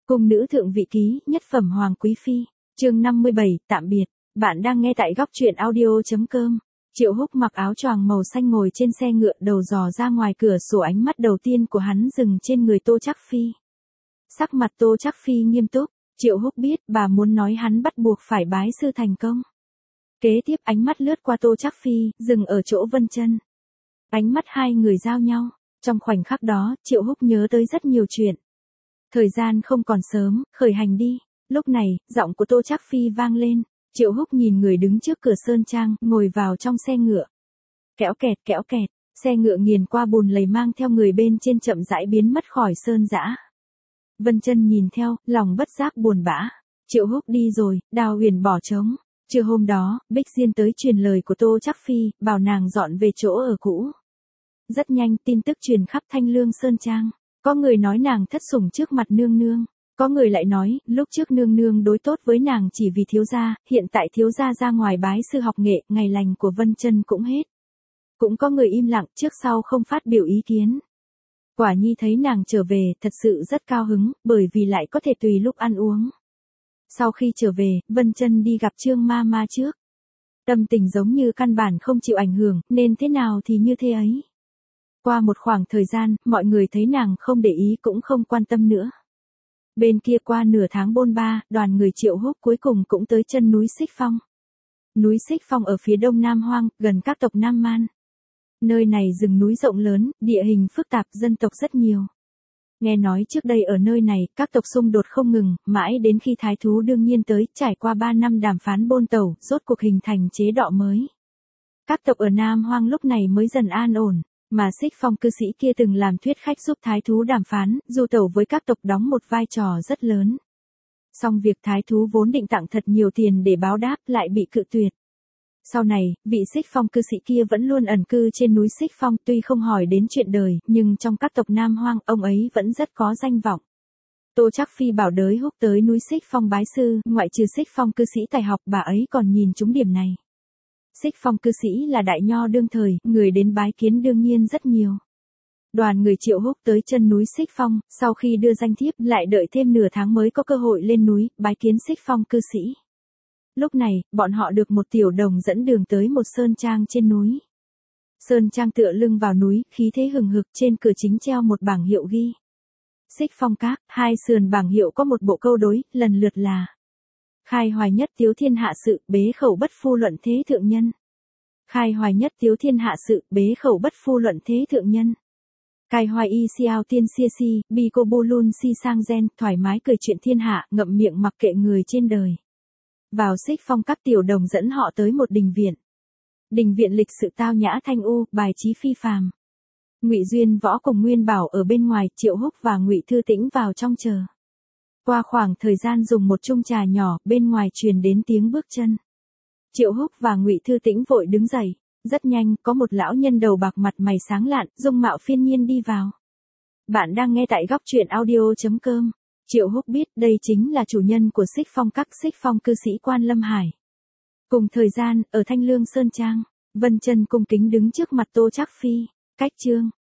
Cung nữ thượng vị ký, nhất phẩm hoàng quý phi. Chương 57, tạm biệt. Bạn đang nghe tại góc truyện audio.com. Triệu Húc mặc áo choàng màu xanh ngồi trên xe ngựa, đầu dò ra ngoài cửa sổ, ánh mắt đầu tiên của hắn dừng trên người Tô Trác Phi. Sắc mặt Tô Trác Phi nghiêm túc, Triệu Húc biết bà muốn nói hắn bắt buộc phải bái sư thành công. Kế tiếp ánh mắt lướt qua Tô Trác Phi, dừng ở chỗ Vân Chân. Ánh mắt hai người giao nhau, trong khoảnh khắc đó, Triệu Húc nhớ tới rất nhiều chuyện. Thời gian không còn sớm, khởi hành đi. Lúc này, giọng của Tô Trác Phi vang lên. Triệu Húc nhìn người đứng trước cửa sơn trang, ngồi vào trong xe ngựa. Kéo kẹt, xe ngựa nghiền qua bùn lầy mang theo người bên trên chậm rãi biến mất khỏi sơn dã. Vân Chân nhìn theo, lòng bất giác buồn bã. Triệu Húc đi rồi, Đào Huyền bỏ trống. Trưa hôm đó, Bích Diên tới truyền lời của Tô Trác Phi, bảo nàng dọn về chỗ ở cũ. Rất nhanh, tin tức truyền khắp Thanh Lương Sơn Trang. Có người nói nàng thất sủng trước mặt nương nương. Có người lại nói, lúc trước nương nương đối tốt với nàng chỉ vì thiếu gia, hiện tại thiếu gia ra ngoài bái sư học nghệ, ngày lành của Vân Chân cũng hết. Cũng có người im lặng, trước sau không phát biểu ý kiến. Quả Nhi thấy nàng trở về, thật sự rất cao hứng, bởi vì lại có thể tùy lúc ăn uống. Sau khi trở về, Vân Chân đi gặp Trương Ma Ma trước. Tâm tình giống như căn bản không chịu ảnh hưởng, nên thế nào thì như thế ấy. Qua một khoảng thời gian, mọi người thấy nàng không để ý cũng không quan tâm nữa. Bên kia qua nửa tháng bôn ba, đoàn người Triệu Húc cuối cùng cũng tới chân núi Xích Phong. Núi Xích Phong ở phía đông Nam Hoang, gần các tộc Nam Man. Nơi này rừng núi rộng lớn, địa hình phức tạp, dân tộc rất nhiều. Nghe nói trước đây ở nơi này, các tộc xung đột không ngừng, mãi đến khi Thái Thú đương nhiên tới, trải qua 3 năm đàm phán bôn tẩu, rốt cuộc hình thành chế độ mới. Các tộc ở Nam Hoang lúc này mới dần an ổn. Mà Xích Phong cư sĩ kia từng làm thuyết khách giúp Thái Thú đàm phán, du tẩu với các tộc đóng một vai trò rất lớn. Song việc Thái Thú vốn định tặng thật nhiều tiền để báo đáp lại bị cự tuyệt. Sau này, vị Xích Phong cư sĩ kia vẫn luôn ẩn cư trên núi Xích Phong, tuy không hỏi đến chuyện đời, nhưng trong các tộc Nam Hoang, ông ấy vẫn rất có danh vọng. Tô Trác Phi bảo Đới Húc tới núi Xích Phong bái sư, ngoại trừ Xích Phong cư sĩ tài học, bà ấy còn nhìn trúng điểm này. Xích Phong cư sĩ là đại nho đương thời, người đến bái kiến đương nhiên rất nhiều. Đoàn người Triệu Húc tới chân núi Xích Phong, sau khi đưa danh thiếp lại đợi thêm nửa tháng mới có cơ hội lên núi, bái kiến Xích Phong cư sĩ. Lúc này, bọn họ được một tiểu đồng dẫn đường tới một sơn trang trên núi. Sơn trang tựa lưng vào núi, khí thế hừng hực, trên cửa chính treo một bảng hiệu ghi. Xích Phong Các, hai sườn bảng hiệu có một bộ câu đối, lần lượt là: Khai hoài nhất tiếu thiên hạ sự, bế khẩu bất phu luận thế thượng nhân. Khai hoài nhất tiếu thiên hạ sự, bế khẩu bất phu luận thế thượng nhân. Khai hoài y xiao tiên xia si, bi cô bô lun si sang gen, thoải mái cười chuyện thiên hạ, ngậm miệng mặc kệ người trên đời. Vào Xích Phong Các, tiểu đồng dẫn họ tới một đình viện. Đình viện lịch sự tao nhã thanh u, bài trí phi phàm. Ngụy Duyên Võ cùng Nguyên Bảo ở bên ngoài, Triệu Húc và Ngụy Thư Tĩnh vào trong chờ. Qua khoảng thời gian dùng một chung trà nhỏ, bên ngoài truyền đến tiếng bước chân. Triệu Húc và Ngụy Thư Tĩnh vội đứng dậy. Rất nhanh, có một lão nhân đầu bạc, mặt mày sáng lạn, dung mạo phiên nhiên đi vào. Bạn đang nghe tại góc truyện audio.com. Triệu Húc biết đây chính là chủ nhân của Xích Phong Các, Xích Phong cư sĩ Quan Lâm Hải. Cùng thời gian, ở Thanh Lương Sơn Trang, Vân Chân cung kính đứng trước mặt Tô Trác Phi. Cách chương.